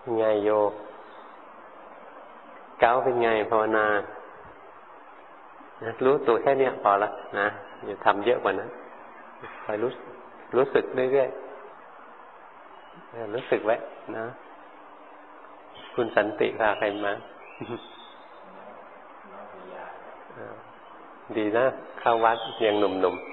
ไงโยเก้าเป็นไงภาวนารู้ตัวแค่นี้พอละนะอย่าทำเยอะกว่านั้นคอยรู้สึกเรื่อยๆรู้สึกไว้นะคุณสันติพาใครมา ดีนะเข้าวัดยังหนุ่ม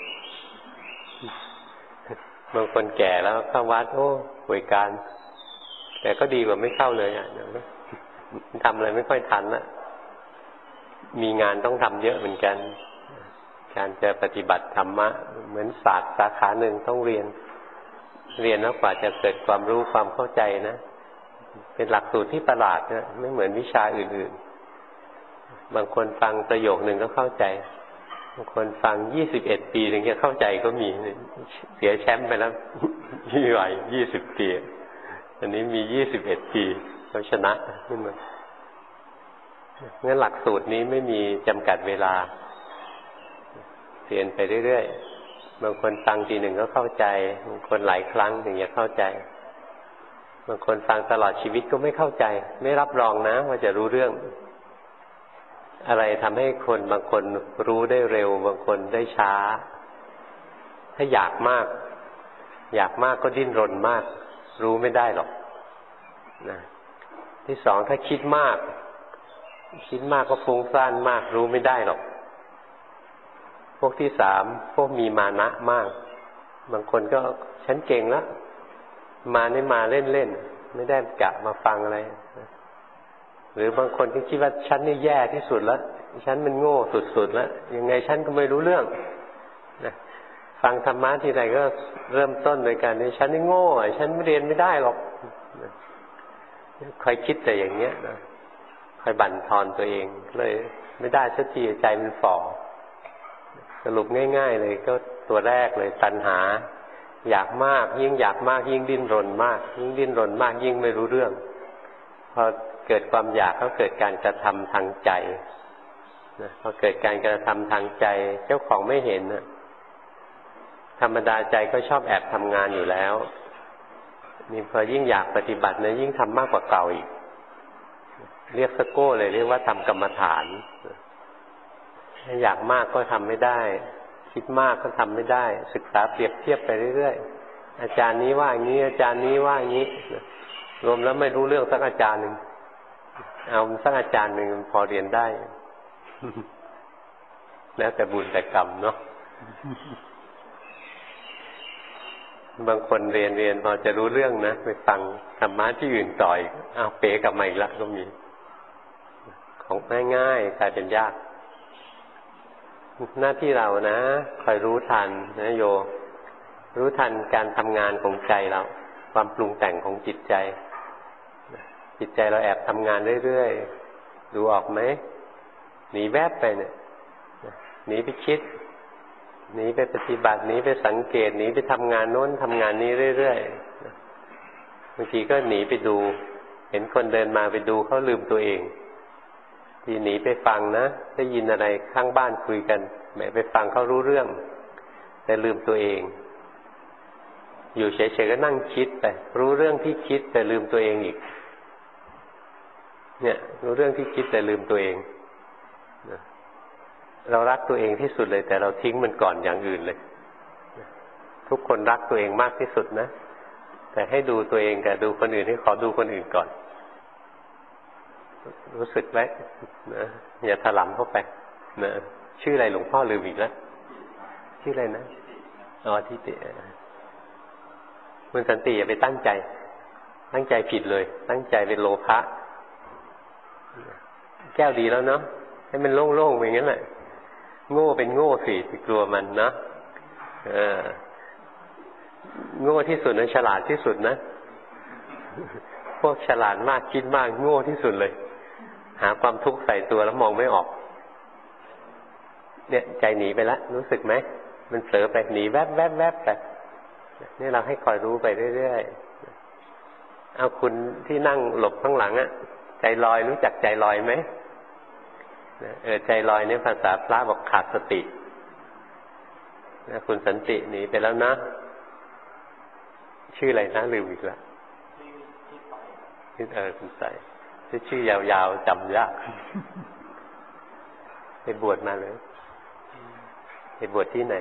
ๆบางคนแก่แล้วเข้าวัดโอ้ป่วยการแต่ก็ดีกว่าไม่เข้าเลยอ่ะทำอะไรไม่ค่อยทันละมีงานต้องทำเยอะเหมือนกันการจะปฏิบัติธรรมะเหมือนศาสตร์สาขาหนึ่งต้องเรียนแล้วกว่าจะเกิดความรู้ความเข้าใจนะเป็นหลักสูตรที่ประหลาดนะไม่เหมือนวิชาอื่นๆบางคนฟังประโยคนึงก็เข้าใจบางคนฟัง21 ปีถึงจะเข้าใจก็มีเสียแชมป์ไปแล้วยี่ไหว20 ปีอันนี้มี21 ปีเขาชนะขึ้นมางั้นหลักสูตรนี้ไม่มีจำกัดเวลาเรียนไปเรื่อยๆบางคนฟังทีหนึ่งก็เข้าใจบางคนหลายครั้งถึงจะเข้าใจบางคนฟังตลอดชีวิตก็ไม่เข้าใจไม่รับรองนะว่าจะรู้เรื่องอะไรทำให้คนบางคนรู้ได้เร็วบางคนได้ช้าถ้าอยากมากก็ดิ้นรนมากรู้ไม่ได้หรอกนะที่สองถ้าคิดมากก็ฟุ้งซ่านมากรู้ไม่ได้หรอกพวกที่สามพวกมีมานะมากบางคนก็ฉันเก่งแล้วมาเล่นไม่ได้กะมาฟังอะไรหรือบางคนที่คิดว่าฉันนี่แย่ที่สุดแล้วฉันมันโง่สุดๆแล้วยังไงฉันก็ไม่รู้เรื่องนะฟังธรรมะทีไรก็เริ่มต้นโดยการนี้ฉันนี่โง่ฉันเรียนไม่ได้หรอกคอยคิดแต่อย่างเงี้ยนะคอยบั่นทอนตัวเองเลยไม่ได้สักทีใจมันฝ่อสรุปง่ายๆเลยก็ตัวแรกเลยตัณหาอยากมากยิ่งอยากมากยิ่งดิ้นรนมากยิ่งดิ้นรนมากยิ่งไม่รู้เรื่องพอเกิดความอยากก็เกิดการกระทำทางใจนะพอเกิดการกระทำทางใจเจ้าของไม่เห็นนะธรรมดาใจก็ชอบแอบทำงานอยู่แล้วนี่พอยิ่งอยากปฏิบัตินะยิ่งทำมากกว่าเก่าอีกเรียกสโก้เลยเรียกว่าทำกรรมฐานอยากมากก็ทำไม่ได้คิดมากก็ทำไม่ได้ศึกษาเปรียบเทียบไปเรื่อยๆอาจารย์นี้ว่าอย่างนี้อาจารย์นี้ว่าอย่างนี้รวมแล้วไม่รู้เรื่องสักอาจารย์หนึ่งเอาสักอาจารย์หนึ่งพอเรียนได้แล้วแต่บุญแต่กรรมเนาะบางคนเรียนพอจะรู้เรื่องนะไปฟังธรรมะที่อื่นต่อยเอาเป๋กลับมาอีกละก็มีของง่ายๆกลายเป็นยากหน้าที่เรานะคอยรู้ทันนะโยรู้ทันการทำงานของใจเราความปรุงแต่งของจิตใจเราแอบทำงานเรื่อยๆดูออกไหมหนีแวบไปเนี่ยหนีไปคิดหนีไปปฏิบัติหนีไปสังเกตหนีไปทำงานโน้นทำงานนี้เรื่อยๆบางทีก็หนีไปดูเห็นคนเดินมาไปดูเขาลืมตัวเองที่หนีไปฟังนะได้ยินอะไรข้างบ้านคุยกันแหมไปฟังเขารู้เรื่องแต่ลืมตัวเองอยู่เฉยๆก็นั่งคิดไปรู้เรื่องที่คิดแต่ลืมตัวเองอีกเนี่ยรู้เรื่องที่คิดแต่ลืมตัวเองเรารักตัวเองที่สุดเลยแต่เราทิ้งมันก่อนอย่างอื่นเลยทุกคนรักตัวเองมากที่สุดนะแต่ให้ดูตัวเองกับดูคนอื่นให้ขอดูคนอื่นก่อนรู้สึกไว้นะอย่าถลำเข้าไปนะชื่ออะไรหลวงพ่อลืมอีกแล้วชื่ออะไรนะทิติคุณสันติอย่าไปตั้งใจผิดเลยตั้งใจเป็นโลภะแก้วดีแล้วเนาะให้มันโล่งๆอย่างนั้นแหละโง่เป็นโง่สิไปกลัวมันนะโง่ที่สุดนะฉลาดที่สุดนะพวกฉลาดมากคิดมากโง่ที่สุดเลยหาความทุกข์ใส่ตัวแล้วมองไม่ออกเนี่ยใจหนีไปแล้วรู้สึกไหมมันเผลอไปหนีแวบไปนี่เราให้คอยรู้ไปเรื่อยๆเอาคุณที่นั่งหลบข้างหลังอะใจลอยรู้จักใจลอยไหมใจลอยเนี่ยภาษาพระบอกขาดสติคุณสันติหนีไปแล้วนะชื่ออะไรนะลืมอีกแล้วคุณใสชื่อยาวๆจำยากไปบวชมาเลยไปบวชที่ไหน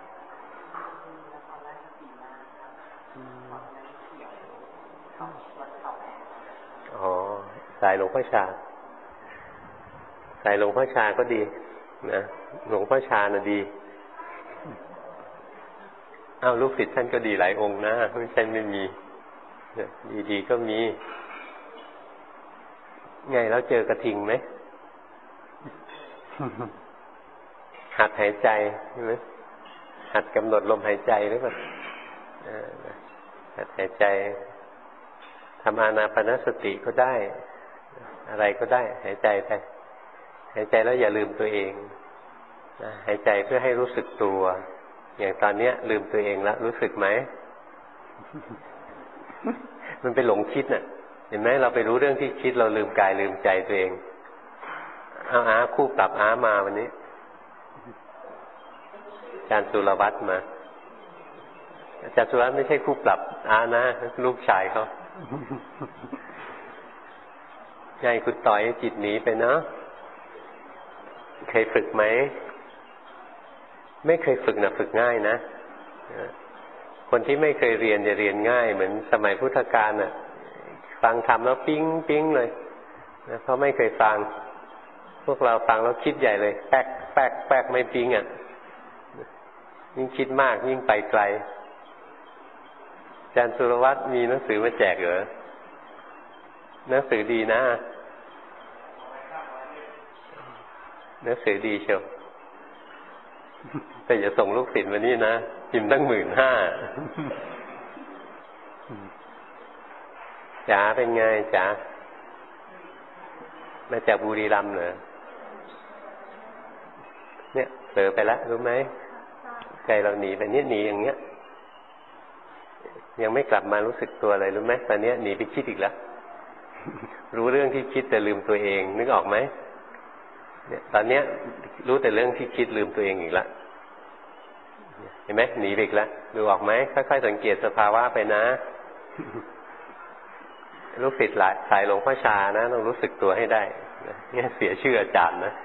อ๋อสายหลวงพ่อชาสายหลวงพ่อชาก็ดีนะหลวงพ่อชาน่ะดีลูกศิษย์ท่านก็ดีหลายองค์นะไม่ใช่ไม่มีดีๆก็มีไงแล้วเจอกระทิงไหมหัดหายใจใช่ไหมหัดกำหนดลมหายใจหรือเปล่าหัดหายใจทำอานาปานสติก็ได้อะไรก็ได้หายใจไปหายใจแล้วอย่าลืมตัวเองหายใจเพื่อให้รู้สึกตัวอย่างตอนเนี้ยลืมตัวเองแล้วรู้สึกไหม มันไปหลงคิดน่ะเห็นไหมเราไปรู้เรื่องที่คิดเราลืมกายลืมใจตัวเองอาคู่ปรับมาวันนี้อาจารย์สุรวัตรมาอาจารย์สุรวัตรไม่ใช่คู่ปรับนะลูกชายเขาไงคุณต่อยจิตหนีไปเนาะเคยฝึกไหมไม่เคยฝึกนะฝึกง่ายนะคนที่ไม่เคยเรียนจะเรียนง่ายเหมือนสมัยพุทธกาลน่ะฟังธรรมแล้วปิ๊งปิ๊งเลยนะเพราะไม่เคยฟังพวกเราฟังแล้วคิดใหญ่เลยแป๊กแป๊กแป๊กไม่ปิ๊งยิ่งคิดมากยิ่งไปไกลอาจารย์สุรวัตรมีหนังสือมาแจกเหรอหนังสือดีนะหนังสือดีเชียวแต่อย่าส่งลูกศิษย์มานี่นะพิมพ์ตั้ง15,000จ๋าเป็นไงจ๋ามาจากบุรีรัมย์เหรอเนี่ยเผลอไปแล้วรู้ไหมใจเราหนีไปเนี่ยหนีอย่างเงี้ยยังไม่กลับมารู้สึกตัวเลยรู้ไหมตอนนี้หนีไปคิดอีกแล้วรู้เรื่องที่คิดแต่ลืมตัวเองนึกออกไหมเนี่ยตอนเนี้ยรู้แต่เรื่องที่คิดลืมตัวเองอีกแล้วเห็นไหมหนีไปอีกแล้วดูออกไหมค่อยๆสังเกตสภาวะไปนะลูกศิษย์สายหลวงพ่อชานะต้องรู้สึกตัวให้ได้เนี่ยเสียชื่ออาจารย์นะ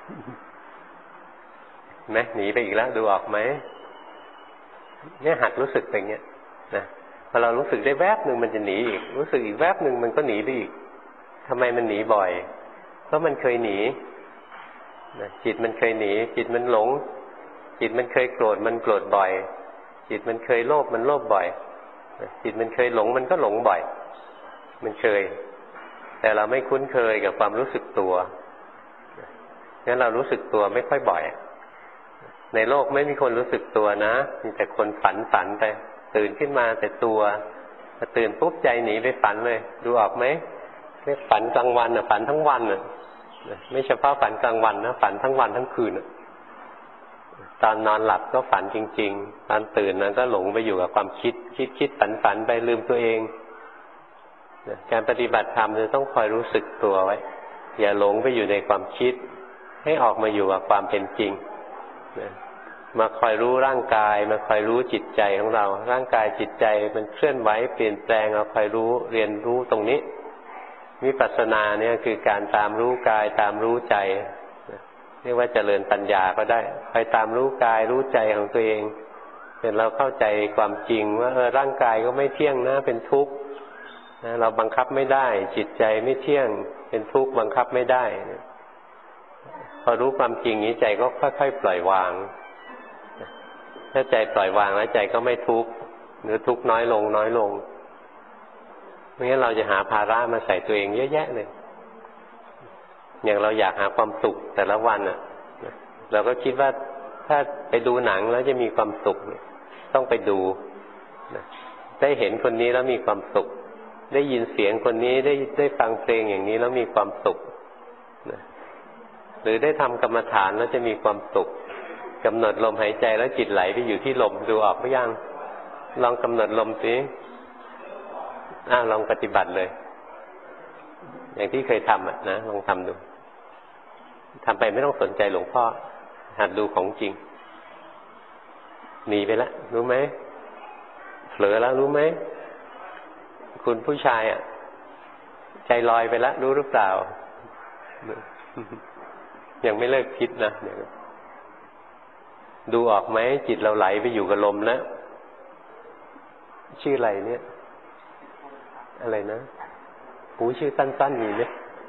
เห็นไหมหนีไปอีกแล้วดูออกไหมเนี่ยหัดรู้สึกไปอย่างเงี้ยนะพอเรารู้สึกได้แวบหนึ่งมันจะหนีอีกรู้สึกอีกแวบหนึ่งมันก็หนีไปอีกทำไมมันหนีบ่อยเพราะมันเคยหนีจิตมันเคยหนีจิตมันหลงจิตมันเคยโกรธมันโกรธบ่อยจิตมันเคยโลภมันโลภบ่อยจิตมันเคยหลงมันก็หลงบ่อยมันเคยแต่เราไม่คุ้นเคยกับความรู้สึกตัวงั้นเรารู้สึกตัวไม่ค่อยบ่อยในโลกไม่มีคนรู้สึกตัวนะมีแต่คนฝันไปตื่นขึ้นมาแต่ตัวพอตื่นปุ๊บใจหนีไปฝันเลยดูออกไหมเรียกฝันกลางวันฝันทั้งวันไม่เฉพาะฝันกลางวันนะฝันทั้งวันทั้งคืนตอนนอนหลับก็ฝันจริงๆตอนตื่นนั้นก็หลงไปอยู่กับความคิดฝันไปลืมตัวเองการปฏิบัติธรรมจะต้องคอยรู้สึกตัวไว้อย่าหลงไปอยู่ในความคิดให้ออกมาอยู่กับความเป็นจริงมาคอยรู้ร่างกายมาคอยรู้จิตใจของเราร่างกายจิตใจมันเคลื่อนไหวเปลี่ยนแปลงเราคอยรู้เรียนรู้ตรงนี้วิปัสสนาเนี่ยคือการตามรู้กายตามรู้ใจเรียกว่าเจริญปัญญาก็ได้คอยตามรู้กายรู้ใจของตัวเองจนเราเข้าใจความจริงว่าร่างกายก็ไม่เที่ยงนะเป็นทุกข์เราบังคับไม่ได้จิตใจไม่เที่ยงเป็นทุกข์บังคับไม่ได้พอรู้ความจริงนี้ใจก็ค่อยๆปล่อยวางถ้าใจปล่อยวางแล้วใจก็ไม่ทุกข์หรือทุกข์น้อยลงไม่งั้นเราจะหาภาระมาใส่ตัวเองเยอะแยะเลยอย่างเราอยากหาความสุขแต่ละวันเราก็คิดว่าถ้าไปดูหนังแล้วจะมีความสุขต้องไปดูได้เห็นคนนี้แล้วมีความสุขได้ยินเสียงคนนี้ได้ฟังเพลงอย่างนี้แล้วมีความสุขหรือได้ทำกรรมฐานแล้วจะมีความสุขกำหนดลมหายใจแล้วจิตไหลไปอยู่ที่ลมดูออกหรือยังลองกำหนดลมสิลองปฏิบัติเลยอย่างที่เคยทำนะลองทำดูทำไปไม่ต้องสนใจหลวงพ่อหัดดูของจริงหนีไปแล้วรู้ไหมเผลอแล้วรู้ไหมคุณผู้ชายใจลอยไปแล้วรู้หรือเปล่ายังไม่เลิกคิดนะดูออกไหมจิตเราไหลไปอยู่กับลมแล้วชื่ออะไรเนี่ยอะไรนะปูชื่อสั้นๆมีไหม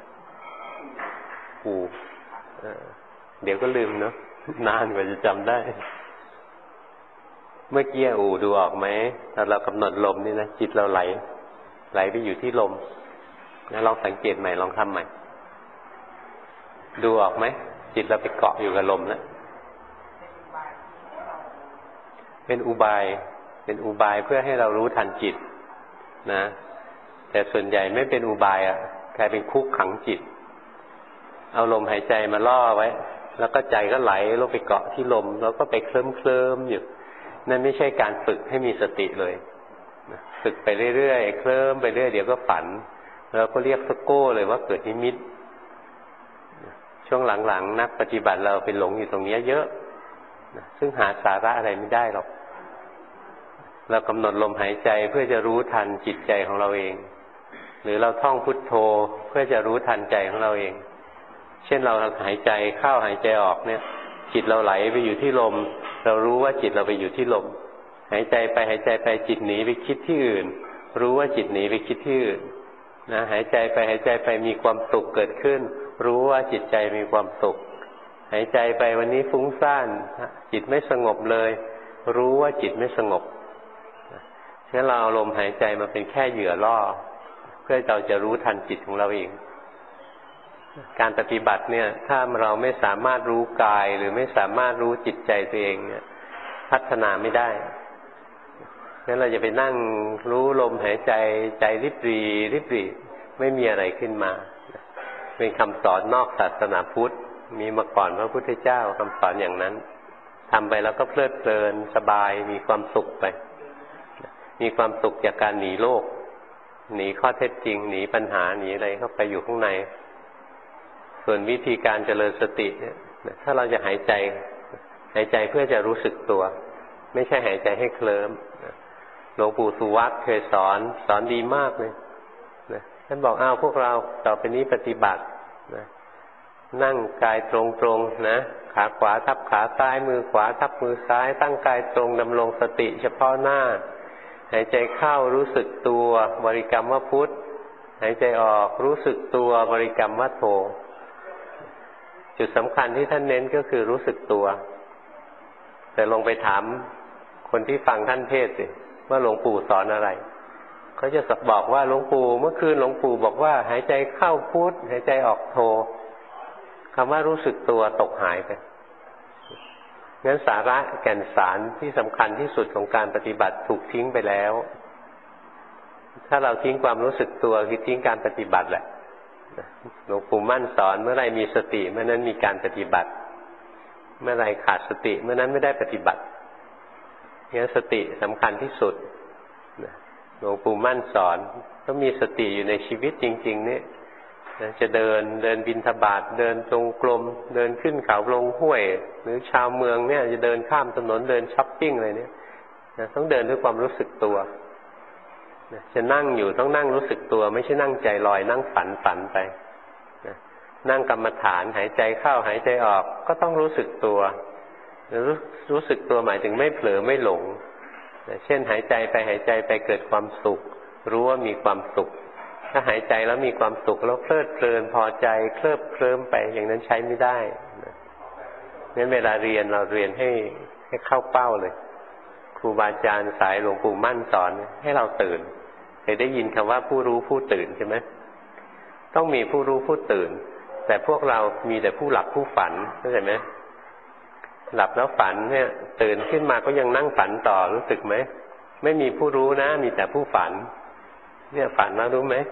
ปูเดี๋ยวก็ลืมเนาะนานกว่าจะจำได้เมื่อกี้ดูออกไหมถ้าเรากำหนดลมนี่นะจิตเราไหลไปอยู่ที่ลมแล้วลองสังเกตใหม่ลองทำใหม่ดูออกไหมจิตเราไปเกาะอยู่กับลมแล้วเป็นอุบายเพื่อให้เรารู้ทันจิตนะแต่ส่วนใหญ่ไม่เป็นอุบายกลายเป็นคุกขังจิตเอาลมหายใจมาล่อไว้แล้วก็ใจก็ไหลลงไปเกาะที่ลมแล้วก็ไปเคลิ้มอยู่นั่นไม่ใช่การฝึกให้มีสติเลยฝึกไปเรื่อยๆเคลิ้มไปเรื่อยเดี๋ยวก็ฝันเราก็เรียกสโก้เลยว่าเกิดนิมิตช่วงหลังๆนักปฏิบัติเราไปหลงอยู่ตรงนี้เยอะซึ่งหาสาระอะไรไม่ได้หรอกเรากำหนดลมหายใจเพื่อจะรู้ทันจิตใจของเราเองหรือเราท่องพุทโธเพื่อจะรู้ทันใจของเราเองเช่นเราหายใจเข้าหายใจออกเนี่ยจิตเราไหลไปอยู่ที่ลมเรารู้ว่าจิตเราไปอยู่ที่ลมหายใจไปจิตหนีไปคิดที่อื่นรู้ว่าจิตหนีไปคิดที่อื่นนะหายใจไปมีความสุขเกิดขึ้นรู้ว่าจิตใจมีความสุขหายใจไปวันนี้ฟุ้งซ่านจิตไม่สงบเลยรู้ว่าจิตไม่สงบฉะนั้นเราเอาลมหายใจมาเป็นแค่เหยื่อล่อเพื่อเราจะรู้ทันจิตของเราเองการปฏิบัติเนี่ยถ้าเราไม่สามารถรู้กายหรือไม่สามารถรู้จิตใจตัวเองเนี่ยพัฒนาไม่ได้งั้นเราจะไปนั่งรู้ลมหายใจใจริบหรี่ไม่มีอะไรขึ้นมาเป็นคำสอนนอกศาสนาพุทธมีมาก่อนพระพุทธเจ้าคำสอนอย่างนั้นทำไปแล้วก็เพลิดเพลินสบายมีความสุขไปมีความสุขจากการหนีโลกหนีข้อเท็จจริงหนีปัญหาหนีอะไรเข้าไปอยู่ข้างในส่วนวิธีการเจริญสติเนี่ยถ้าเราจะหายใจเพื่อจะรู้สึกตัวไม่ใช่หายใจให้เคลิ้มหลวงปู่สุวัตเคยสอนดีมากเลยท่านบอกพวกเราต่อไปนี้ปฏิบัตินั่งกายตรงๆนะขาขวาทับขาซ้ายมือขวาทับมือซ้ายตั้งกายตรงดำรงสติเฉพาะหน้าหายใจเข้ารู้สึกตัวบริกรรมว่าพุทธหายใจออกรู้สึกตัวบริกรรมว่าโธจุดสำคัญที่ท่านเน้นก็คือรู้สึกตัวแต่ลงไปถามคนที่ฟังท่านเทศน์สิว่าหลวงปู่สอนอะไรเขาจะบอกว่าหลวงปู่เมื่อคืนหลวงปู่บอกว่าหายใจเข้าพุทธหายใจออกโธคำว่ารู้สึกตัวตกหายไปงั้นสาระแก่นสารที่สำคัญที่สุดของการปฏิบัติถูกทิ้งไปแล้วถ้าเราทิ้งความรู้สึกตัวคือทิ้งการปฏิบัติแหละหลวงปู่มั่นสอนเมื่อไรมีสติเมื่อนั้นมีการปฏิบัติเมื่อไรขาดสติเมื่อนั้นไม่ได้ปฏิบัติงั้นสติสำคัญที่สุดหลวงปู่มั่นสอนต้องมีสติอยู่ในชีวิตจริงๆนี่จะเดินบิณฑบาตเดินจงกรมเดินขึ้นเขาลงห้วยหรือชาวเมืองเนี่ยจะเดินข้ามถนนเดินช้อปปิ้งอะไรเนี่ยต้องเดินด้วยความรู้สึกตัวจะนั่งอยู่ต้องนั่งรู้สึกตัวไม่ใช่นั่งใจลอยนั่งฝันไปนั่งกรรมฐานหายใจเข้าหายใจออกก็ต้องรู้สึกตัวรู้สึกตัวหมายถึงไม่เผลอไม่หลงเช่นหายใจไปเกิดความสุขรู้ว่ามีความสุขถ้าหายใจแล้วมีความสุขแล้วเพลิดเพลินพอใจเคลิ้มไปอย่างนั้นใช้ไม่ได้งั้นเวลาเรียนเราเรียนให้เข้าเป้าเลยครูบาอาจารย์สายหลวงปู่มั่นสอนให้เราตื่นเคยได้ยินคำว่าผู้รู้ผู้ตื่นใช่ไหมต้องมีผู้รู้ผู้ตื่นแต่พวกเรามีแต่ผู้หลับผู้ฝันเข้าใจไหมหลับแล้วฝันเนี่ยตื่นขึ้นมาก็ยังนั่งฝันต่อรู้สึกไหมไม่มีผู้รู้นะมีแต่ผู้ฝันเนี่ยฝันแล้วรู้ไหม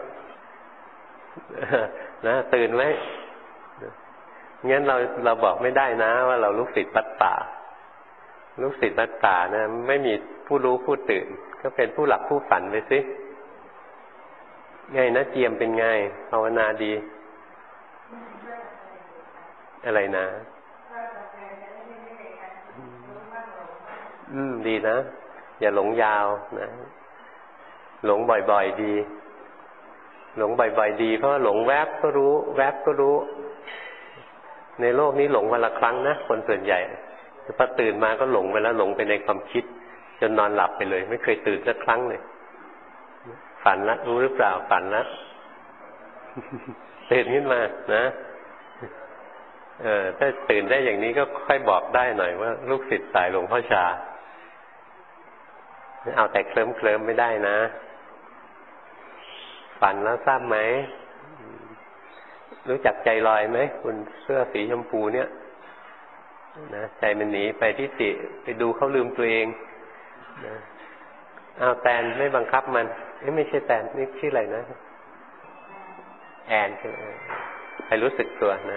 นะตื่นไหมงั้นเราบอกไม่ได้นะว่าเราลูกศิษย์วัดป่าลูกศิษย์วัดป่านะไม่มีผู้รู้ผู้ตื่นก็เป็นผู้หลับผู้ฝันไปสิไงนะเจียมเป็นไงภาวนาดีอะไรนะดีนะอย่าหลงยาวนะหลงบ่อยๆดีหลงบ่อยๆดีเพราะว่าหลงแวบก็รู้แวบก็รู้ในโลกนี้หลงวันละครั้งนะคนส่วนใหญ่พอตื่นมาก็หลงไปแล้วหลงไปในความคิดจนนอนหลับไปเลยไม่เคยตื่นสักครั้งเลยฝันละรู้หรือเปล่าฝันละตื่นขึ้นมานะถ้าตื่นได้อย่างนี้ก็ค่อยบอกได้หน่อยว่าลูกศิษย์สายหลวงพ่อชาเอาแต่เคลิ้มไม่ได้นะฝันแล้วทราบไหมรู้จักใจลอยไหมคุณเสื้อสีชมพูเนี่ยนะใจมันหนีไปที่ติไปดูเขาลืมตัวเองนะเอาแตนไม่บังคับมันไม่ใช่แตนนี่ชื่ออะไรนะแอนไปรู้สึกตัวนะ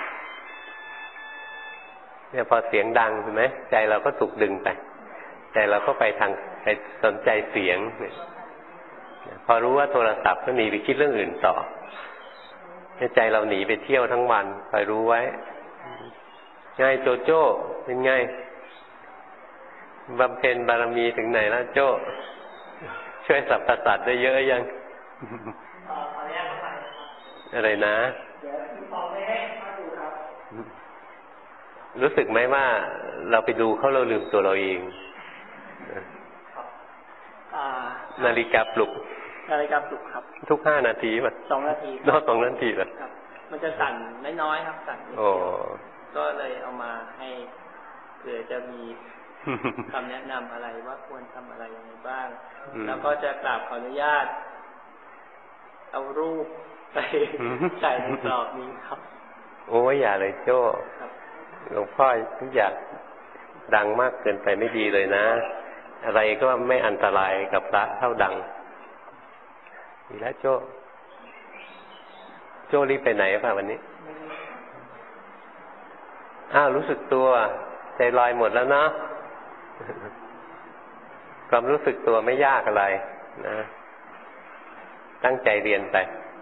เนี่ยพอเสียงดังเห็นไหมใจเราก็ถูกดึงไปใจเราก็ไปสนใจเสียงพอรู้ว่าโทรศัพท์ก็หนีไปคิดเรื่องอื่นต่อใจเราหนีไปเที่ยวทั้งวันคอยรู้ไว้ไงโจโจ้เป็นไงบำเพ็ญบารมีถึงไหนแล้วโจ้ช่วยสรรพสัตว์ได้เยอะยังอะไรนะรู้สึกไหมว่าเราไปดูเขาเราลืมตัวเราเองนาฬิกาปลุกครับทุก5 นาทีป่ะ2 นาที2 นาทีป่ะมันจะสั่นน้อยๆครับสั่นก็เลยเอามาให้เผื่อจะมีคำแนะนำอะไรว่าควรทำอะไรยังไงบ้างแล้วก็จะกราบขออนุญาตเอารูปไปใส่ในกรอบนี้ครับโอ้ยอย่าเลยโจ้หลวงพ่อทุกอย่างดังมากเกินไปไม่ดีเลยนะอะไรก็ไม่อันตรายกับพระเท่าดังดีแล้วโจ้รีบไปไหนป่ะวันนี้รู้สึกตัวใจลอยหมดแล้วเนาะความรู้สึกตัวไม่ยากอะไรนะตั้งใจเรียนไป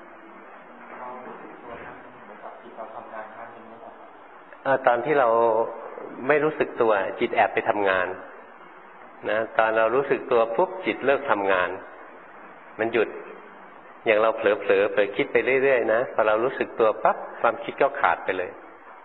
ตอนที่เราไม่รู้สึกตัวจิตแอบไปทำงานนะตอนเรารู้สึกตัวปุ๊บจิตเลิกทำงานมันหยุดอย่างเราเผลอคิดไปเรื่อยๆนะพอเรารู้สึกตัวปั๊บความคิดก็ขาดไปเลย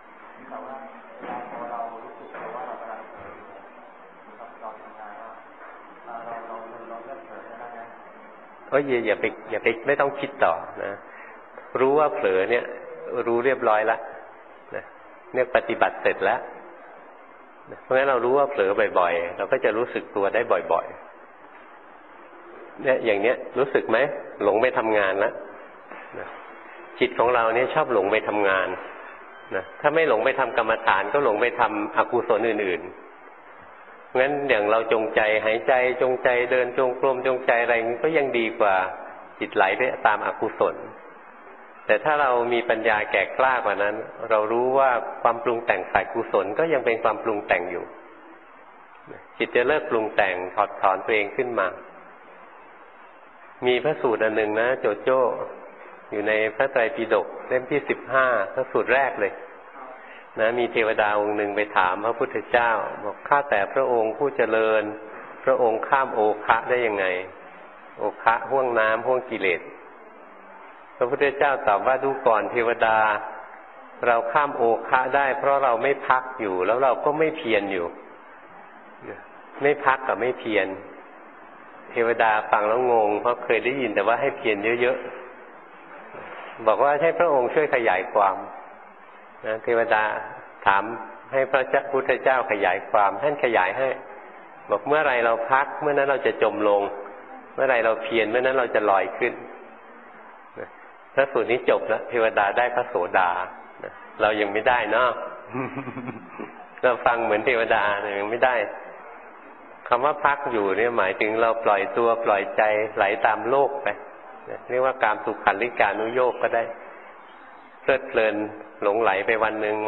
อย่าไปไม่ต้องคิดต่อนะรู้ว่าเผลอเนี่ยรู้เรียบร้อยแล้วนะเนี่ยปฏิบัติเสร็จแล้วเพราะงั้นเรารู้ว่าเผลอบ่อยๆเราก็จะรู้สึกตัวได้บ่อยๆเนี่ยอย่างเนี้ยรู้สึกไหมหลงไปทำงานแล้วนะจิตของเราเนี่ยชอบหลงไปทำงานนะถ้าไม่หลงไปทำกรรมฐานก็หลงไปทำอกุศลอื่นๆงั้นอย่างเราจงใจหายใจจงใจเดินจงกรมจงใจอะไรก็ยังดีกว่าจิตไหลไปตามอกุศลแต่ถ้าเรามีปัญญาแก่กล้ากว่านั้นเรารู้ว่าความปรุงแต่งฝ่ายกุศลก็ยังเป็นความปรุงแต่งอยู่จิตจะเลิกปรุงแต่งถอดถอนตัวเองขึ้นมามีพระสูตรอันหนึ่งนะโจโจ้อยู่ในพระไตรปิฎกเล่มที่15พระสูตรแรกเลยนะมีเทวดาองค์หนึ่งไปถามพระพุทธเจ้าบอกข้าแต่พระองค์ผู้เจริญพระองค์ข้ามโอคะได้ยังไงโอคะห่วงน้ำห่วงกิเลสพระพุทธเจ้าตอบว่าดูก่อนเทวดาเราข้ามโอคะได้เพราะเราไม่พักอยู่แล้วเราก็ไม่เพียรอยู่ไม่พักกับไม่เพียรเทวดาฟังแล้วงงเพราะเคยได้ยินแต่ว่าให้เพียรเยอะๆบอกว่าให้พระองค์ช่วยขยายความนะเทวดาถามให้พระพุทธเจ้าขยายความท่านขยายให้บอกเมื่อไรเราพักเมื่อนั้นเราจะจมลงเมื่อไรเราเพียรเมื่อนั้นเราจะลอยขึ้นพระสูตรนี้จบแล้วเทวดาได้พระโสดาเรายังไม่ได้เนาะ เราฟังเหมือนเทวดาแต่ยังไม่ได้คำว่าพักอยู่เนี่ยหมายถึงเราปล่อยตัวปล่อยใจไหลตามโลกไปเรียกว่ากามสุขันลิกานุโยคก็ได้เพลิดเพลินหลงไหลไปวันหนึ่ง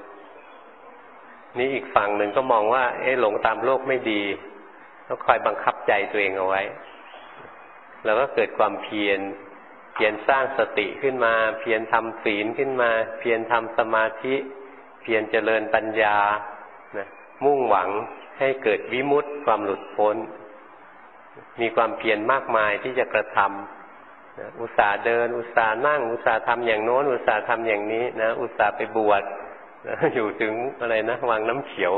นี่อีกฝั่งหนึ่งก็มองว่าหลงตามโลกไม่ดีต้องคอยบังคับใจตัวเองเอาไว้แล้วก็เกิดความเพียรสร้างสติขึ้นมาเพียรทำศีลขึ้นมาเพียรทำสมาธิเพียรเจริญปัญญามุ่งหวังให้เกิดวิมุตติความหลุดพ้นมีความเพียรมากมายที่จะกระทำอุตส่าห์เดินอุตส่าห์นั่งอุตส่าห์ทำอย่างโน้นอุตส่าห์ทำอย่างนี้นะอุตส่าห์ไปบวชอยู่ถึงอะไรนะวังน้ำเขียว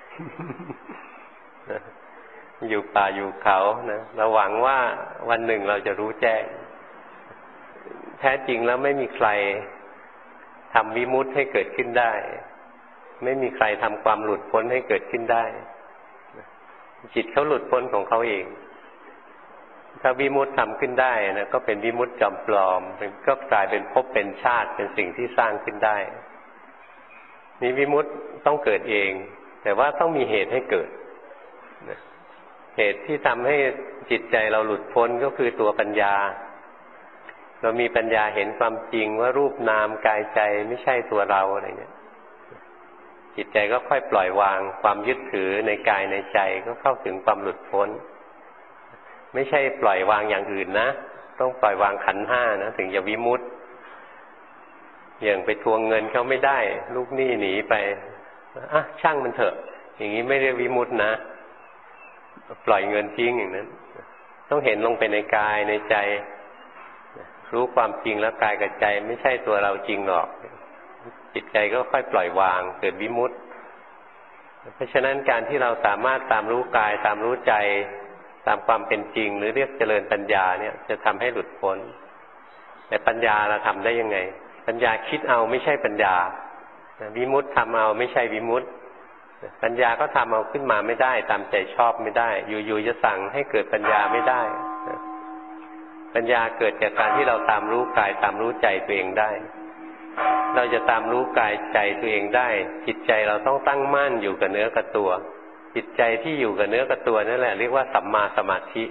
อยู่ป่าอยู่เขานะเราหวังว่าวันหนึ่งเราจะรู้แจ้งแท้จริงแล้วไม่มีใครทำวิมุตติให้เกิดขึ้นได้ไม่มีใครทำความหลุดพ้นให้เกิดขึ้นได้จิตเขาหลุดพ้นของเขาเองถ้าวิมุตติทำขึ้นได้นะก็เป็นวิมุตติจอมปลอมก็กลายเป็นภพเป็นชาติเป็นสิ่งที่สร้างขึ้นได้นี่วิมุตติต้องเกิดเองแต่ว่าต้องมีเหตุให้เกิดเหตุที่ทำให้จิตใจเราหลุดพ้นก็คือตัวปัญญาเรามีปัญญาเห็นความจริงว่ารูปนามกายใจไม่ใช่ตัวเราอะไรเนี่ยจิตใจก็ค่อยปล่อยวางความยึดถือในกายในใจก็เข้าถึงความหลุดพ้นไม่ใช่ปล่อยวางอย่างอื่นนะต้องปล่อยวางขันธ์ห้านะถึงจะวิมุตติอย่างไปทวงเงินเขาไม่ได้ลูกหนี้หนีไปช่างมันเถอะอย่างนี้ไม่เรียกวิมุตตินะปล่อยเงินทิ้งอย่างนั้นต้องเห็นลงไปในกายในใจรู้ความจริงแล้วกายกับใจไม่ใช่ตัวเราจริงหรอกจิตใจก็ค่อยปล่อยวางเกิดวิมุตติเพราะฉะนั้นการที่เราสามารถตามรู้กายตามรู้ใจตามความเป็นจริงหรือเรียกเจริญปัญญาเนี่ยจะทำให้หลุดพ้นแต่ปัญญาเราทำได้ยังไงปัญญาคิดเอาไม่ใช่ปัญญาวิมุตติทำเอาไม่ใช่วิมุตติปัญญาก็ทำเอาขึ้นมาไม่ได้ตามใจชอบไม่ได้อยู่ๆจะสั่งให้เกิดปัญญาไม่ได้ปัญญาเกิดจากการที่เราตามรู้กายตามรู้ใจตัวเองได้เราจะตามรู้กายใจตัวเองได้จิตใจเราต้องตั้งมั่นอยู่กับเนื้อกับตัวจิตใจที่อยู่กับเนื้อกับตัวนั่นแหละเรียกว่าสัมมาสมาธิ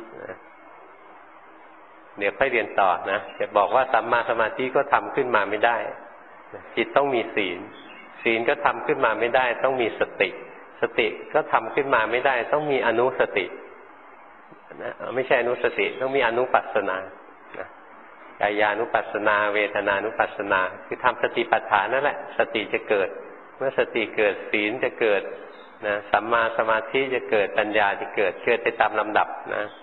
เดี๋ยวค่อยเรียนต่อนะจะบอกว่าสัมมาสมาธิก็ทำขึ้นมาไม่ได้จิตต้องมีศีลศีลก็ทำขึ้นมาไม่ได้ต้องมีสติสติก็ทำขึ้นมาไม่ได้ต้องมีอนุสตินะไม่ใช่อนุสติต้องมีอนุปัสสนากายานุปัสสนาเวทนานุปัสสนาคือทำสติปัฏฐานนั่นแหละสติจะเกิดเมื่อสติเกิดศีลจะเกิดนะสัมมาสมาธิจะเกิดปัญญาจะเกิดไปตามลำดับนะ